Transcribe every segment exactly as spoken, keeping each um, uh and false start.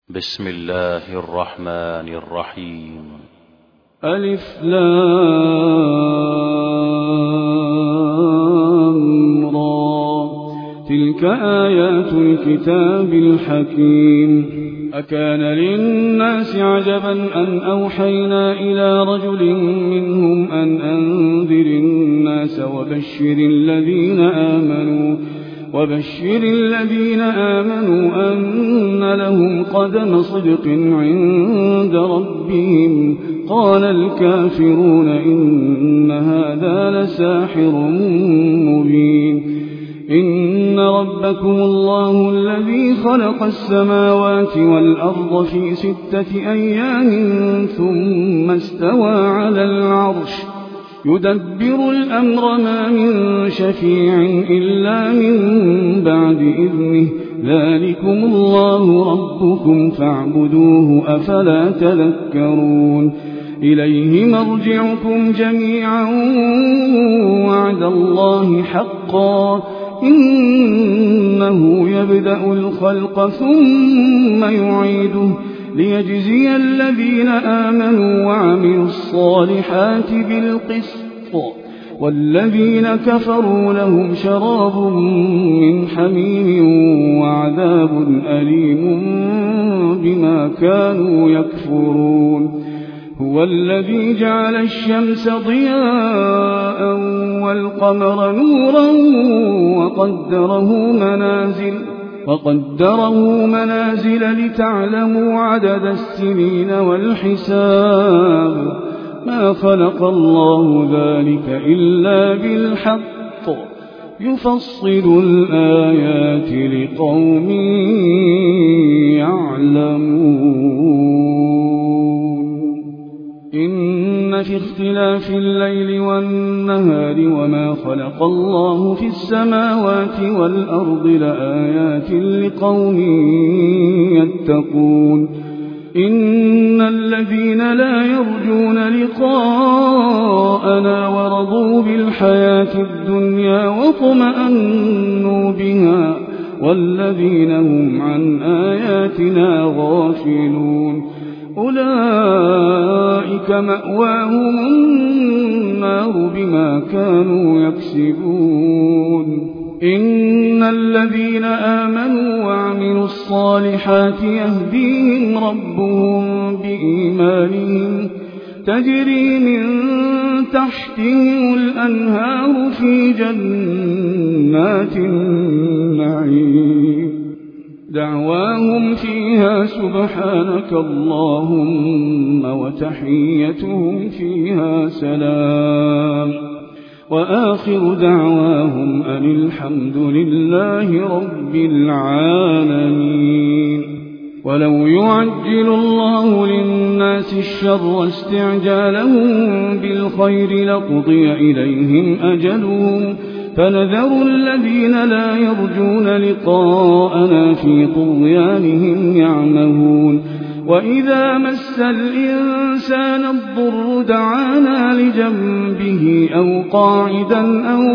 بسم الله الرحمن الرحيم. ألف لام را، تلك آيات الكتاب الحكيم. أكان للناس عجبا أن أوحينا إلى رجل منهم أن أنذر الناس وبشر الذين آمنوا وبشر الذين آمنوا أن لهم قدم صدق عند ربهم. قال الكافرون إن هذا لساحر مبين. إن ربكم الله الذي خلق السماوات والأرض في ستة أيام ثم استوى على العرش يدبر الأمر ما من شفيع إلا من بعد إذنه. ذلكم الله ربكم فاعبدوه أفلا تذكرون. إليه مرجعكم جميعا وعد الله حقا إنه يبدأ الخلق ثم يعيده ليجزي الذين آمنوا وعملوا الصالحات بالقسط والذين كفروا لهم شراب من حميم وعذاب أليم بما كانوا يكفرون. هو الذي جعل الشمس ضياء والقمر نورا وقدره منازل وقدره منازل لتعلموا عدد السنين والحساب. ما خلق الله ذلك إلا بالحق يفصل الآيات لقوم يعلمون. إن في اختلاف الليل والنهار وما خلق الله في السماوات والأرض لآيات لقوم يتقون. إن الذين لا يرجون لقاءنا ورضوا بالحياة الدنيا واطمأنوا بها والذين هم عن آياتنا غافلون أولئك مأواهم النار بما كانوا يكسبون. إن الذين آمنوا وعملوا الصالحات يهديهم ربهم بإيمانهم تجري من تحتهم الأنهار في جنات النعيم دعواهم فيها سبحانك اللهم وتحيتهم فيها سلام وآخر دعواهم أن الحمد لله رب العالمين. ولو يعجل الله للناس الشر استعجالهم بالخير لقضي إليهم أجلهم فنذر الذين لا يرجون لقاءنا في طغيانهم يعمهون. وإذا مس الإنسان الضر دعانا لجنبه أو قاعدا أو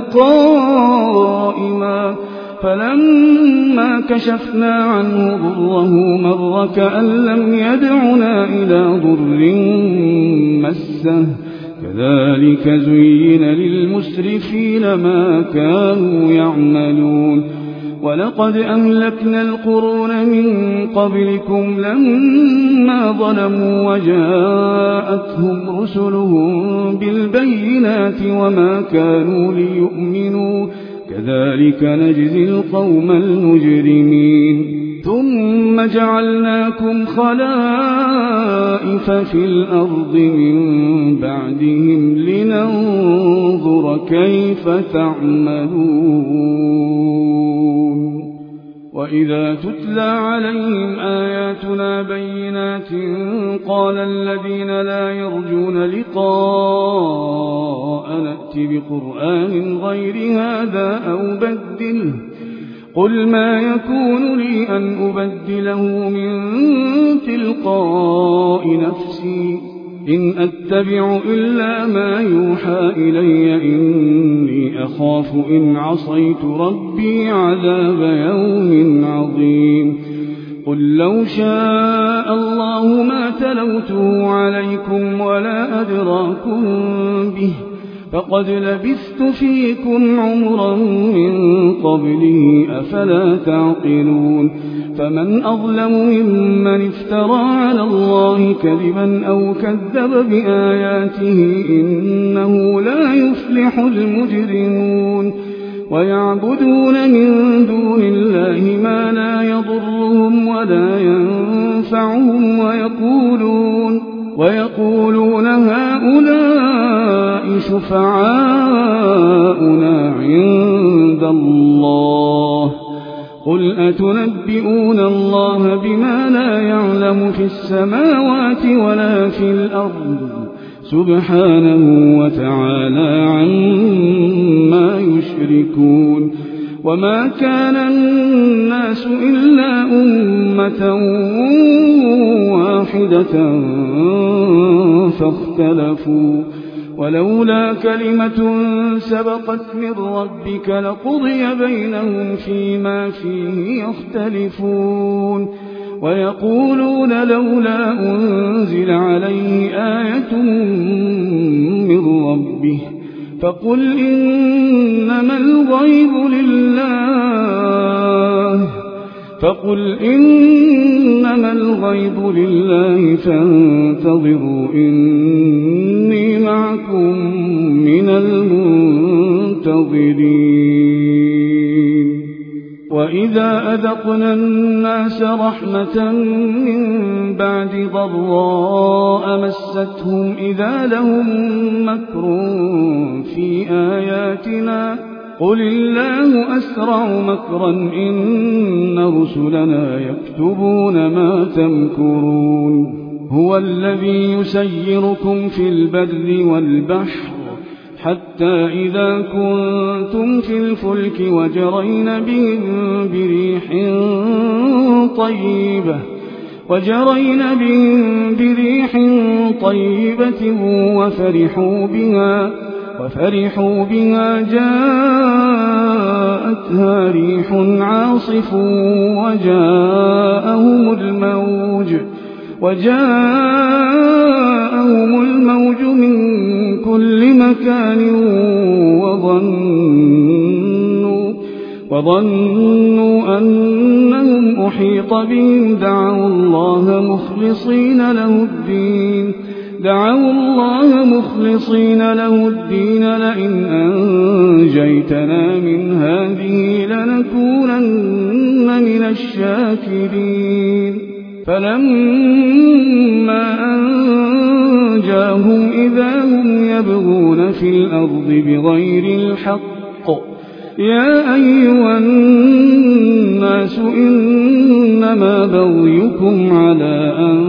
قائما فلما كشفنا عنه ضره مر كأن لم يدعنا إلى ضر مسه كذلك زين للمسرفين ما كانوا يعملون. ولقد أهلكنا القرون من قبلكم لما ظلموا وجاءتهم رسلهم بالبينات وما كانوا ليؤمنوا كذلك نجزي القوم المجرمين. ثم جعلناكم خلائف في الأرض من بعدهم لننظر كيف تعملون. وإذا تتلى عليهم آياتنا بينات قال الذين لا يرجون لقاء نأت بقرآن غير هذا أو بدله قل ما يكون لي أن أبدله من تلقاء نفسي إن أتبع إلا ما يوحى إلي إني أخاف إن عصيت ربي عذاب يوم عظيم. قل لو شاء الله ما تلوته عليكم ولا أدراكم به فقد لبثت فيكم عمرا من قبله أفلا تعقلون فمن أظلم ممن افترى على الله كذبا أو كذب بآياته إنه لا يفلح المجرمون ويعبدون من دون الله ما لا يضرهم ولا ينفعهم ويقولون ويقولون هؤلاء شفعاؤنا عند الله قل أتنبئون الله بما لا يعلم في السماوات ولا في الأرض سبحانه وتعالى عما يشركون وما كان الناس إلا أمة واحدة فاختلفوا ولولا كلمة سبقت من ربك لقضي بينهم فيما فيه يختلفون ويقولون لولا أنزل عليه آية من ربه فقل إنما الغيب لله فقل إنما الغيب لله فانتظروا إني معكم من المنتظرين وإذا أذقنا الناس رحمة من بعد ضراء مستهم إذا لهم مكر في آياتنا قل الله أسرع مكرا إن رسلنا يكتبون ما تمكرون هو الذي يسيركم في البر والبحر حتى إذا كنتم في الفلك وجرين بهم بريح طيبة وجرين بهم بريح طيبة وفرحوا بها وفرحوا بها جاءتها ريح عاصف وجاءهم الموج وجاءهم الموج من كل مكان وظنوا وظنوا أنهم أحيط بهم دعوا الله مخلصين له الدين دعوا الله مخلصين له الدين لئن أنجيتنا من هذه لنكونن من الشاكرين فلما أنجاهم إذا هم يبغون في الأرض بغير الحق يا أيها الناس إنما بغيكم على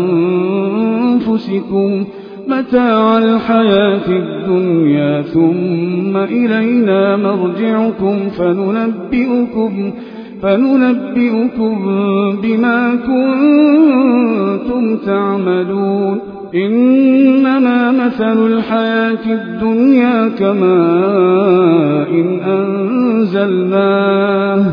أنفسكم متاع الحياة الدنيا ثم إلينا مرجعكم فننبئكم فننبئكم بما كنتم تعملون إنما مثل الحياة الدنيا كماء إن أنزلناه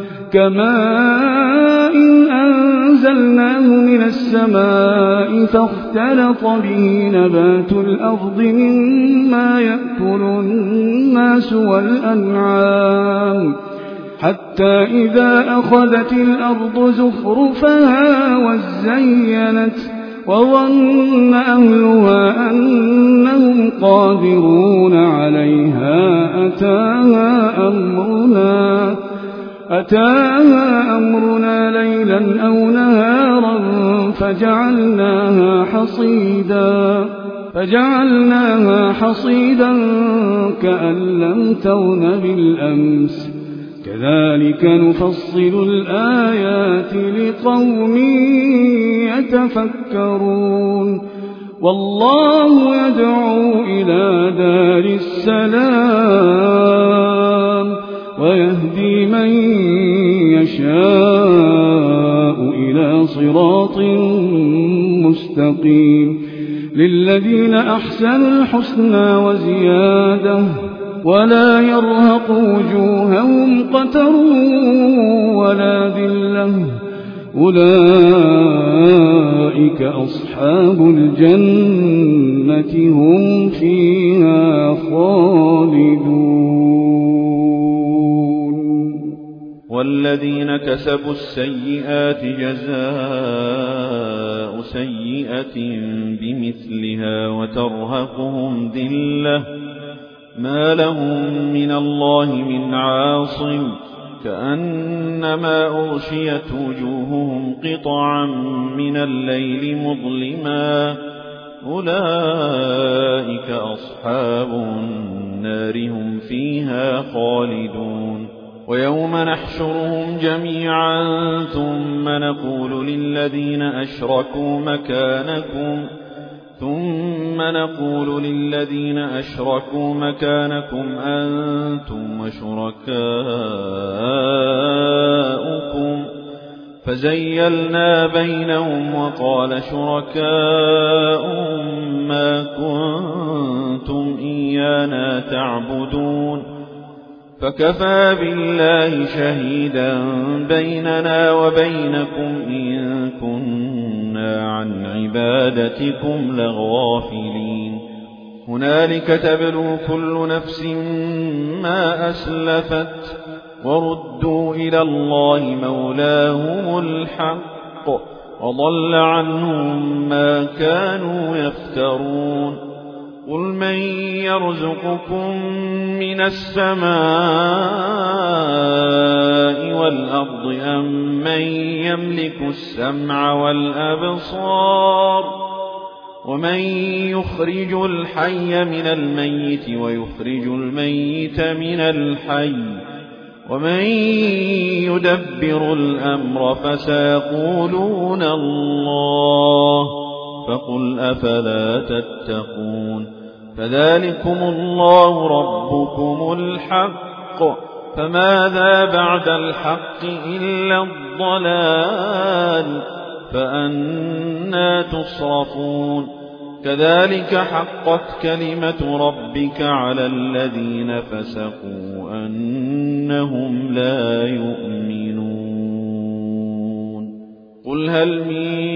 كماء إن أنزلناه من السماء فاختلط به نبات الأرض مما يأكل الناس والأنعام حتى إذا أخذت الأرض زخرفها وزينت وظن أهلها أنهم قادرون عليها أتاها أمرنا أتاها أمرنا ليلا أو نهارا فجعلناها حصيدا فجعلناها حصيدا كأن لم تغن بالأمس كذلك نفصل الآيات لقوم يتفكرون والله يدعو إلى دار السلام ويهدي من يشاء إلى صراط مستقيم للذين أحسنوا الحسنى وزيادة ولا يرهق وجوههم قتر ولا ذلة أولئك أصحاب الجنة هم فيها خالدون. والذين كسبوا السيئات جزاء سيئة بمثلها وترهقهم ذلة ما لهم من الله من عاصم كأنما أغشيت وجوههم قطعا من الليل مظلما أولئك أصحاب النار هم فيها خالدون. ويوم نحشرهم جميعا ثم نقول للذين أشركوا مكانكم ثم نقول للذين أشركوا مكانكم أنتم وشركاؤكم فزيلنا بينهم وقال شركاؤهم ما كنتم إيانا تعبدون فكفى بالله شهيدا بيننا وبينكم إن كنا عن عبادتكم لغافلين. هنالك تبلو كل نفس ما أسلفت وردوا إلى الله مولاهم الحق وضل عنهم ما كانوا يفترون. قل من يرزقكم من السماء والأرض أم من يملك السمع والأبصار ومن يخرج الحي من الميت ويخرج الميت من الحي ومن يدبر الأمر فسيقولون الله فقل أفلا تتقون. فذلكم الله ربكم الحق فماذا بعد الحق إلا الضلال فأنى تصرفون. كذلك حقت كلمة ربك على الذين فسقوا أنهم لا يؤمنون. قل هل من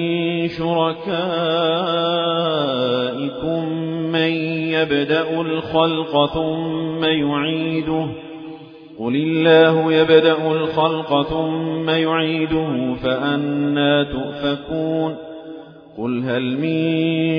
شركائكم من يبدأ الخلق ثم يعيده قل الله يبدأ الخلق ثم يعيده فأنى تؤفكون. قل هل من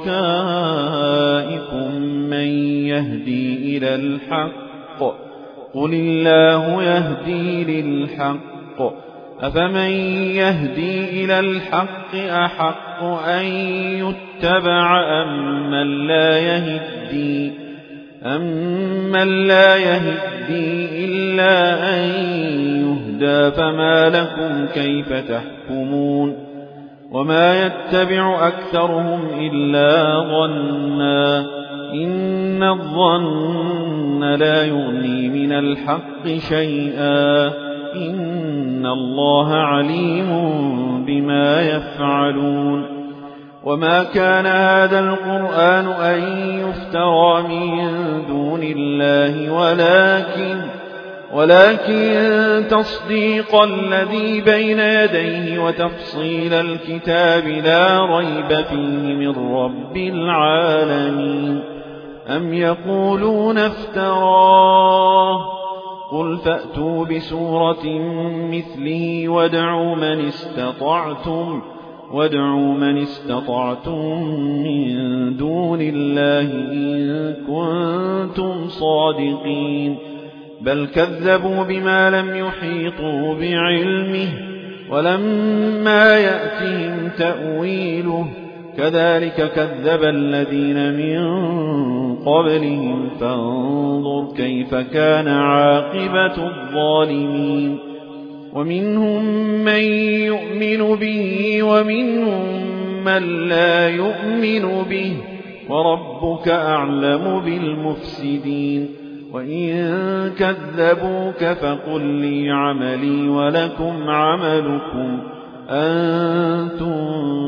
شركائكم من يهدي إلى الحق قل الله يهدي للحق أفمن يهدي إلى الحق أحق أن يتبع أم من لا يهدي أم من لا يهدي إلا أن يهدى فما لكم كيف تحكمون. وما يتبع أكثرهم إلا ظنا إن الظن لا يغني من الحق شيئا إن الله عليم بما يفعلون. وما كان هذا القرآن أن يفترى من دون الله ولكن ولكن تصديق الذي بين يديه وتفصيل الكتاب لا ريب فيه من رب العالمين. أم يقولون افتراه قل فأتوا بسورة مثله وادعوا من استطعتم وادعوا من استطعتم من دون الله إن كنتم صادقين. بل كذبوا بما لم يحيطوا بعلمه ولما يأتهم تأويله كذلك كذب الذين من قبلهم فانظر كيف كان عاقبة الظالمين. ومنهم من يؤمن به ومنهم من لا يؤمن به وربك أعلم بالمفسدين. وإن كذبوك فقل لي عملي ولكم عملكم أنتم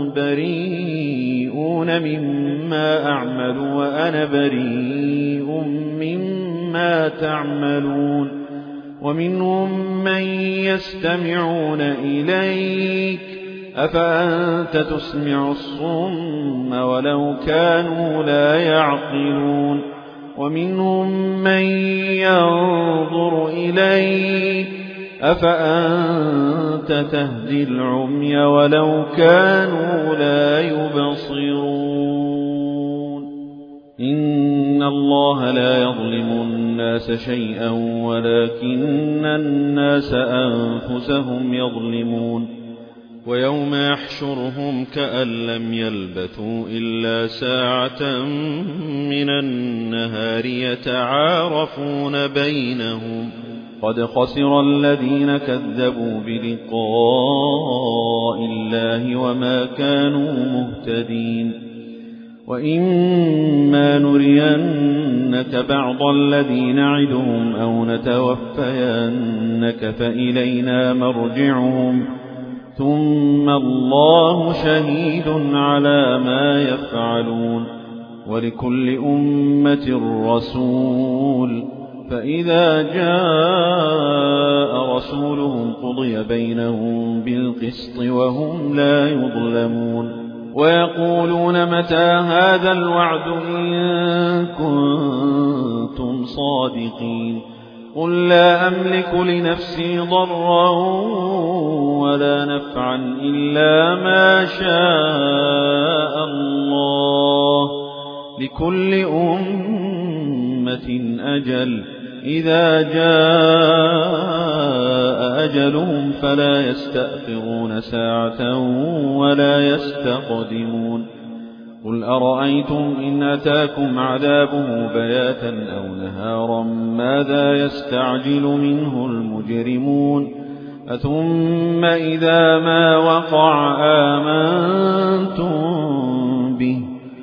بريئون مما أعمل وأنا بريء مما تعملون. ومنهم من يستمعون إليك أفأنت تسمع الصم ولو كانوا لا يعقلون ومنهم من ينظر إليك أفأنت تهدي العمي ولو كانوا لا يبصرون إن الله لا يظلم الناس شيئا ولكن الناس أنفسهم يظلمون ويوم يحشرهم كأن لم يلبثوا إلا ساعة من النهار يتعارفون بينهم قد خسر الذين كذبوا بلقاء الله وما كانوا مهتدين وإما نرينك بعض الذي نعدهم أو نتوفينك فإلينا مرجعهم ثم الله شهيد على ما يفعلون ولكل أمة رسول فإذا جاء رسولهم قضي بينهم بالقسط وهم لا يظلمون ويقولون متى هذا الوعد إن كنتم صادقين قل لا أملك لنفسي ضرا ولا نفعا إلا ما شاء الله لكل أمة أجل إذا جاء أجلهم فلا يستأخرون ساعة ولا يستقدمون قل أرأيتم إن أتاكم عذابه بياتا أو نهارا ماذا يستعجل منه المجرمون أثم إذا ما وقع آمنتم به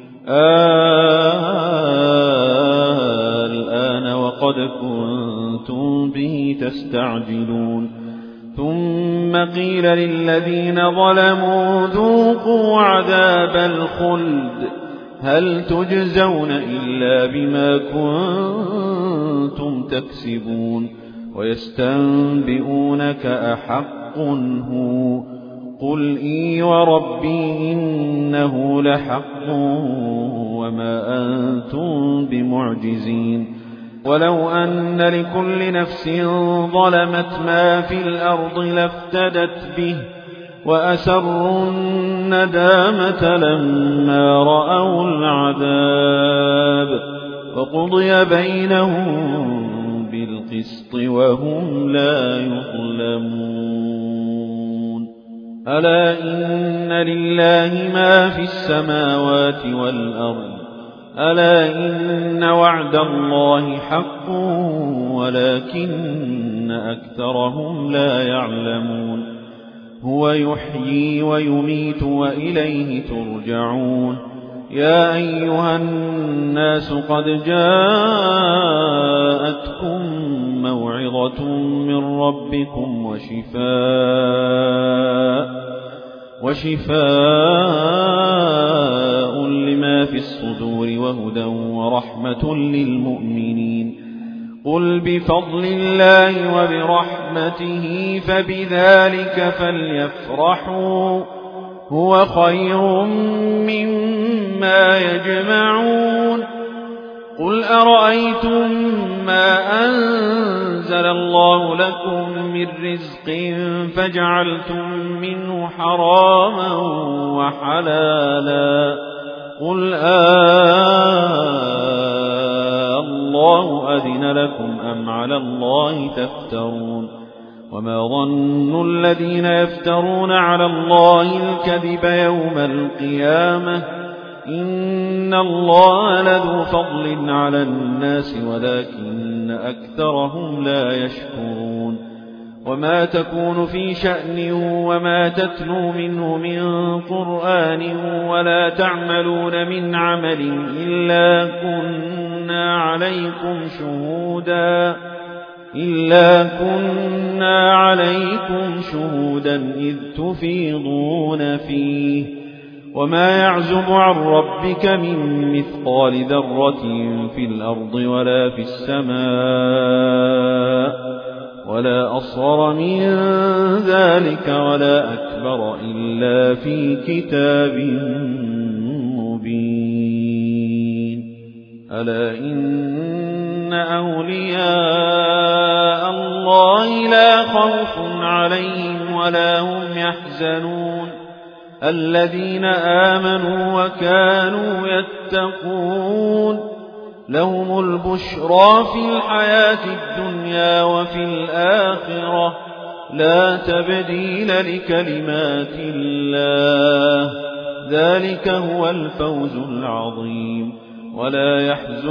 الآن وقد كنتم به تستعجلون ثم قيل للذين ظلموا ذوقوا عذاب الخلد هل تجزون إلا بما كنتم تكسبون ويستنبئونك أحق هو قل إي وربي إنه لحق وما أنتم بمعجزين ولو أن لكل نفس ظلمت ما في الأرض لافتدت به وأسروا الندامة لما رأوا العذاب وقضي بينهم بالقسط وهم لا يظلمون ألا إن لله ما في السماوات والأرض ألا إن وعد الله حق ولكن أكثرهم لا يعلمون هو يحيي ويميت وإليه ترجعون يا أيها الناس قد جاءتكم موعظة من ربكم وشفاء وشفاء لما في الصدور وهدى ورحمة للمؤمنين قل بفضل الله وبرحمته فبذلك فليفرحوا هو خير مما يجمعون قل أرأيتم ما أنزل الله لكم من رزق فجعلتم منه حراما وحلالا قل آه الله أذن لكم أم على الله تفترون وما ظن الذين يفترون على الله الكذب يوم القيامة إن الله لذو فضل على الناس ولكن أكثرهم لا يشكرون وما تكون في شأن وما تتلو منه من قرآن ولا تعملون من عمل إلا كنا عليكم شهودا إلا كنا عليكم شهودا إذ تفيضون فيه وما يعزب عن ربك من مثقال ذرة في الأرض ولا في السماء ولا أصغر من ذلك ولا أكبر إلا في كتاب مبين. ألا إن أولياء الله لا خوف عليهم ولا هم يحزنون الذين آمنوا وكانوا يتقون لهم البشرى في الحياة الدنيا وفي الآخرة لا تبديل لكلمات الله ذلك هو الفوز العظيم. ولا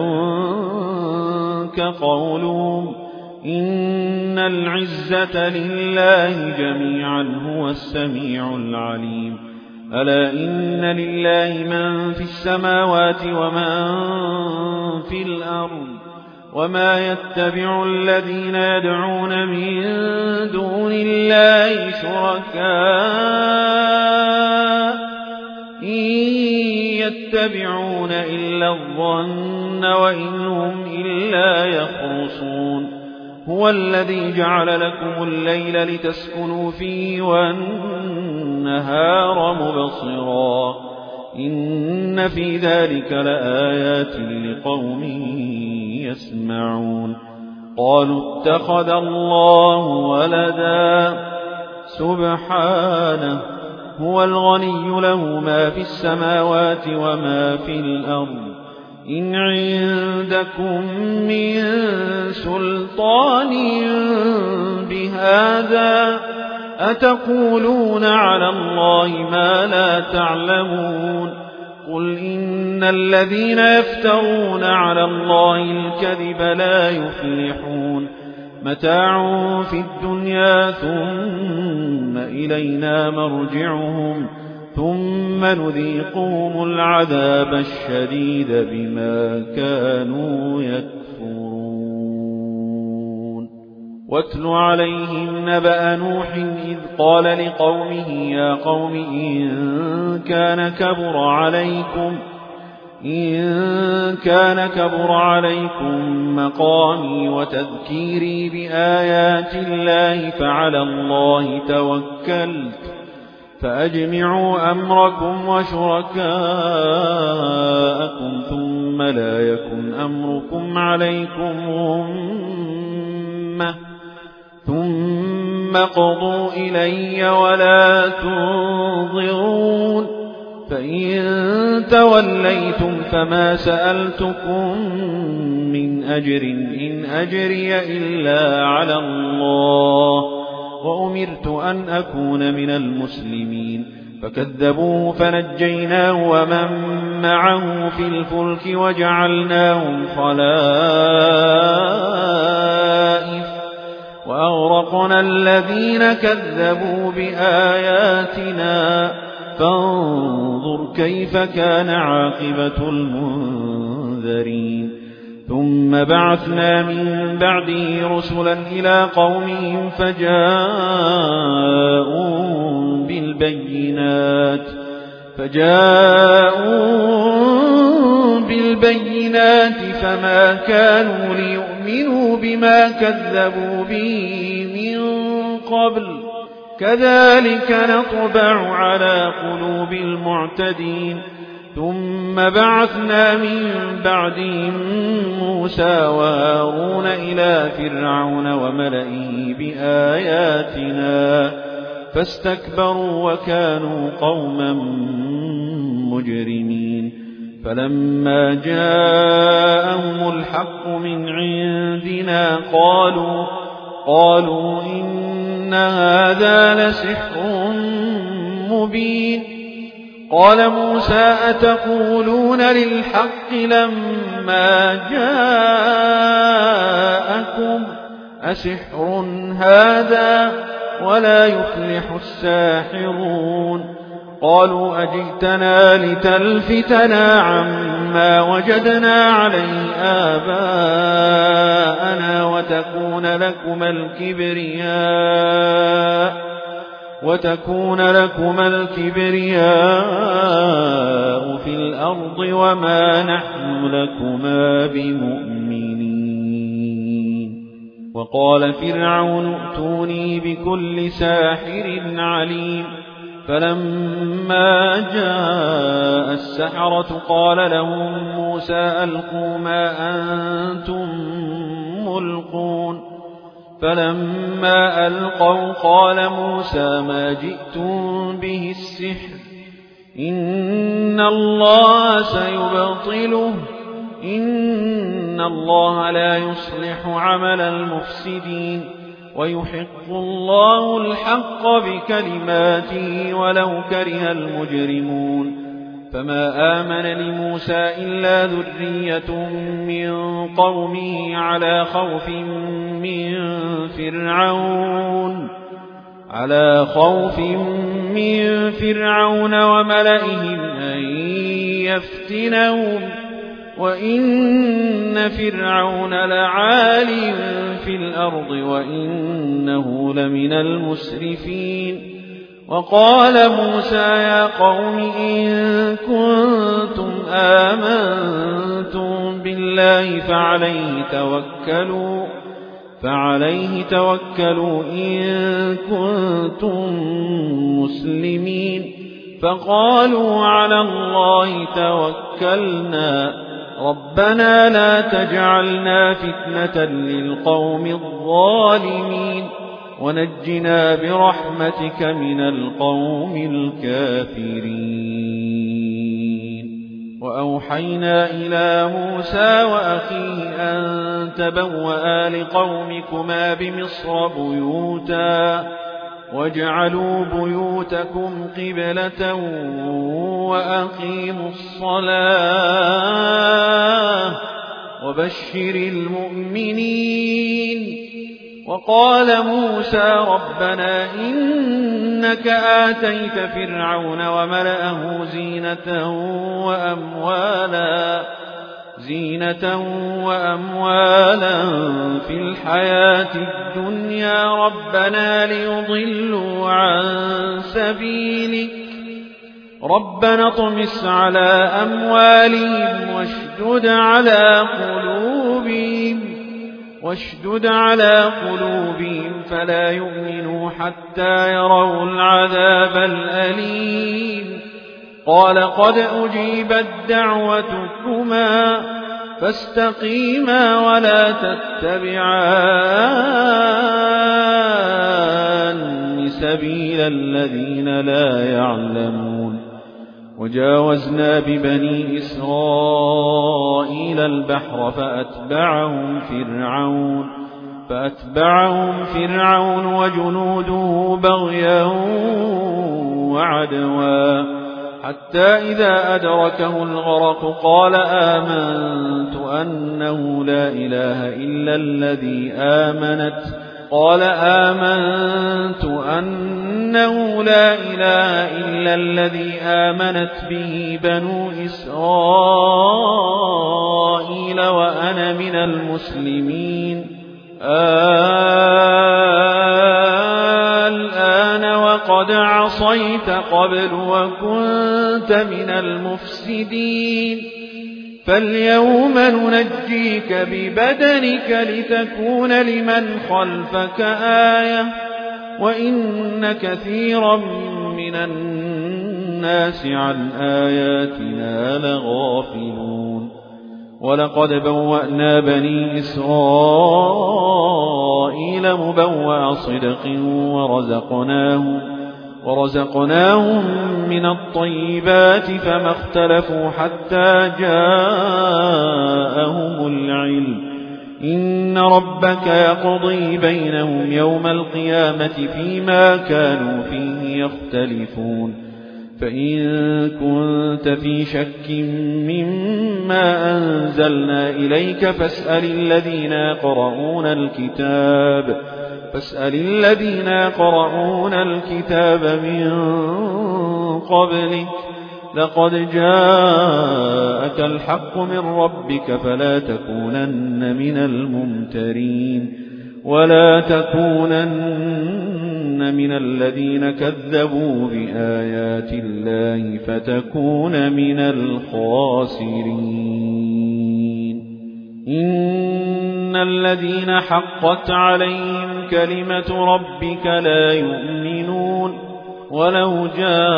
يحزنك قولهم إن العزة لله جميعا هو السميع العليم. ألا إن لله من في السماوات ومن في الأرض وما يتبع الذين يدعون من دون الله شركاء إن يتبعون إلا الظن وإن هم إلا يخرصون. هو الذي جعل لكم الليل لتسكنوا فيه والنهار مبصرا إن في ذلك لآيات لقوم يسمعون. قالوا اتخذ الله ولدا سبحانه هو الغني له ما في السماوات وما في الأرض إن عندكم من سلطان بهذا أتقولون على الله ما لا تعلمون. قل إن الذين يفترون على الله الكذب لا يفلحون متاع في الدنيا ثم إلينا مرجعهم ثم نذيقهم العذاب الشديد بما كانوا يكفرون. واتل عليهم نبأ نوح إذ قال لقومه يا قوم إن كان كبر عليكم إن كان كبر عليكم مقامي وتذكيري بآيات الله فعلى الله توكلت فأجمعوا أمركم وشركاءكم ثم لا يكن أمركم عليكم غمة ثم قضوا إلي ولا تنظرون. فإن توليتم فما سألتكم من أجر إن أجري إلا على الله وأمرت أن أكون من المسلمين. فكذبوه فنجيناه ومن معه في الفلك وجعلناهم خلائف وأغرقنا الذين كذبوا بآياتنا فانظر كيف كان عاقبة المنذرين. ثم بعثنا من بعده رسلا إلى قومهم فجاءوا بالبينات فجاءوا بالبينات فما كانوا ليؤمنوا بما كذبوا به من قبل كذلك نطبع على قلوب المعتدين. ثم بعثنا من بعدهم موسى وهارون إلى فرعون وملئه بآياتنا فاستكبروا وكانوا قوما مجرمين. فلما جاءهم الحق من عندنا قالوا قالوا إن هذا لسحر مبين. قال موسى أتقولون للحق لما جاءكم أسحر هذا ولا يفلح الساحرون. قالوا أجئتنا لتلفتنا عما وجدنا عليه آباءنا وتكون لكما الكبرياء وتكون لكما الكبرياء في الأرض وما نحن لكما بمؤمنين. وقال فرعون ائتوني بكل ساحر عليم فلما جاء السحرة قال لهم موسى ألقوا ما أنتم ملقون فلما ألقوا قال موسى ما جئتم به السحر إن الله سيبطله إن الله لا يصلح عمل المفسدين ويحق الله الحق بكلماته ولو كره المجرمون فما آمن لموسى إلا ذرية من قومه على خوف من فرعون على خوف من فرعون وملئهم أن يفتنهم وإن فرعون لعال في الأرض وإنه لمن المسرفين وقال موسى يا قوم إن كنتم آمنتم بالله فعليه توكلوا فعليه توكلوا إن كنتم مسلمين فقالوا على الله توكلنا ربنا لا تجعلنا فتنة للقوم الظالمين ونجنا برحمتك من القوم الكافرين وأوحينا إلى موسى وأخيه أن تبوأ لقومكما بمصر بيوتا واجعلوا بيوتكم قبلة وأقيموا الصلاة وبشر المؤمنين وقال موسى ربنا إنك آتيت فرعون وملأه زينة وأموالا زينة وأموالا في الحياة الدنيا ربنا ليضلوا عن سبيلك ربنا اطمس على أموالهم واشدد على قلوبهم واشدد على قلوبهم فلا يؤمنوا حتى يروا العذاب الأليم قال قد أجيبت دعوتكما فاستقيما ولا تتبعان سبيل الذين لا يعلمون وجاوزنا ببني إسرائيل البحر فأتبعهم فرعون فأتبعهم فرعون وجنوده بغيا وعدوا حتى إذا أدركه الغرق قال آمنت أنه لا إله إلا الذي آمنت قال آمنت أنه لا إله إلا الذي آمنت به بنو إسرائيل وأنا من المسلمين الآن وقد عصيت قبل وكنت من المفسدين فاليوم ننجيك ببدنك لتكون لمن خلفك آية وإن كثيرا من الناس عن آياتنا لغافلون ولقد بوأنا بني إسرائيل مبوأ صدق ورزقناهم ورزقناهم من الطيبات فما اختلفوا حتى جاءهم العلم إن ربك يقضي بينهم يوم القيامة فيما كانوا فيه يختلفون فإن كنت في شك مما أنزلنا إليك فاسأل الذين يقرؤون الكتاب فاسأل الذين يقرؤون الكتاب من قبلك لقد جاءك الحق من ربك فلا تكونن من الممترين ولا تكونن من الذين كذبوا بآيات الله فتكون من الخاسرين إن إن الذين حقت عليهم كلمة ربك لا يؤمنون ولو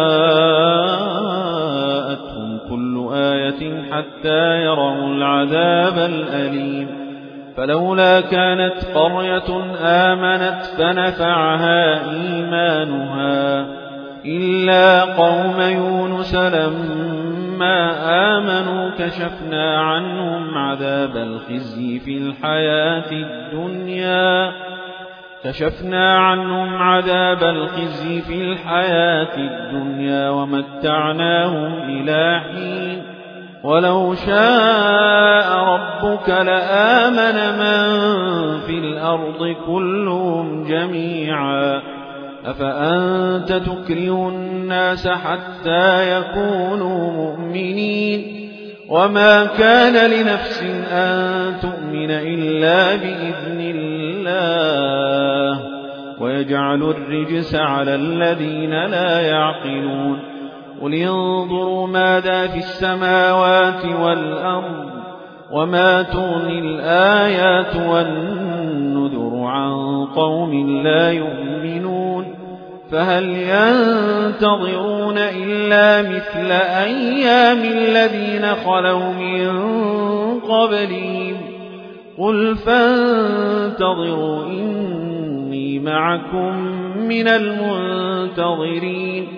جاءتهم كل آية حتى يروا العذاب الأليم فلولا كانت قرية آمنت فنفعها إيمانها إلا قوم يونس لما آمنوا كشفنا عنهم عذاب الخزي في الحياة الدنيا كشفنا عنهم عذاب الخزي في الحياة الدنيا ومتعناهم إلى حين ولو شاء ربك لآمن من في الأرض كلهم جميعا أفأنت تكره الناس حتى يكونوا مؤمنين وما كان لنفس أن تؤمن إلا بإذن الله ويجعل الرجس على الذين لا يعقلون قل انظروا ماذا في السماوات والأرض وما تغني الآيات والنذر عن قوم لا يؤمنون فهل ينتظرون إلا مثل أيام الذين خلوا من قبلهم قل فانتظروا إني معكم من المنتظرين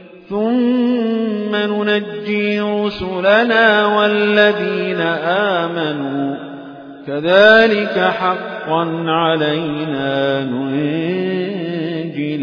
ثم ننجي رسلنا والذين آمنوا كذلك حقا علينا ننجي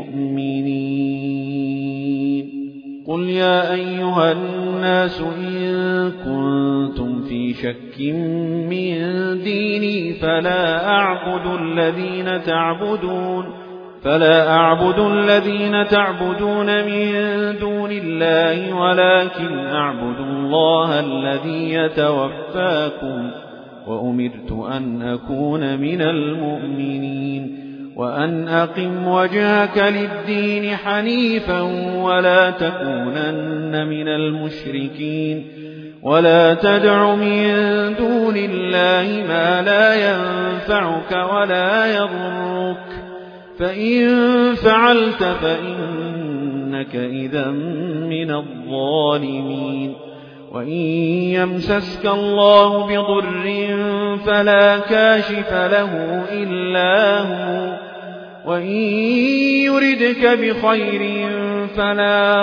المؤمنين قل يا أيها الناس إن كنتم في شك من ديني فلا أعبد الذين تعبدون فلا أعبد الذين تعبدون من دون الله ولكن أعبد الله الذي يتوفاكم وأمرت أن أكون من المؤمنين وأن أقم وجهك للدين حنيفا ولا تكونن من المشركين ولا تدع من دون الله ما لا ينفعك ولا يضرك فإن فعلت فإنك إذا من الظالمين وإن يمسسك الله بضر فلا كاشف له إلا هو وإن يردك بخير فلا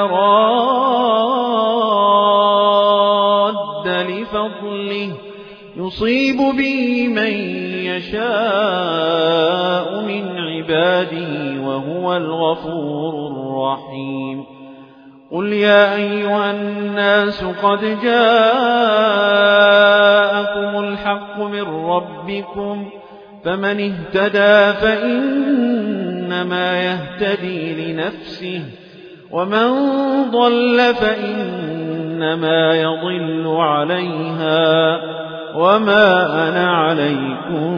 راد لفضله يصيب به من يشاء من عباده وهو الغفور الرحيم قل يا أيها الناس قد جاءكم الحق من ربكم فمن اهتدى فإنما يهتدي لنفسه ومن ضل فإنما يضل عليها وما أنا عليكم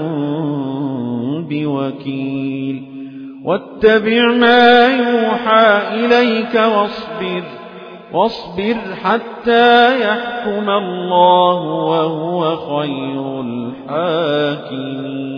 بوكيل واتبع ما يوحى إليك واصبر واصبر حتى يحكم الله وهو خير الحاكمين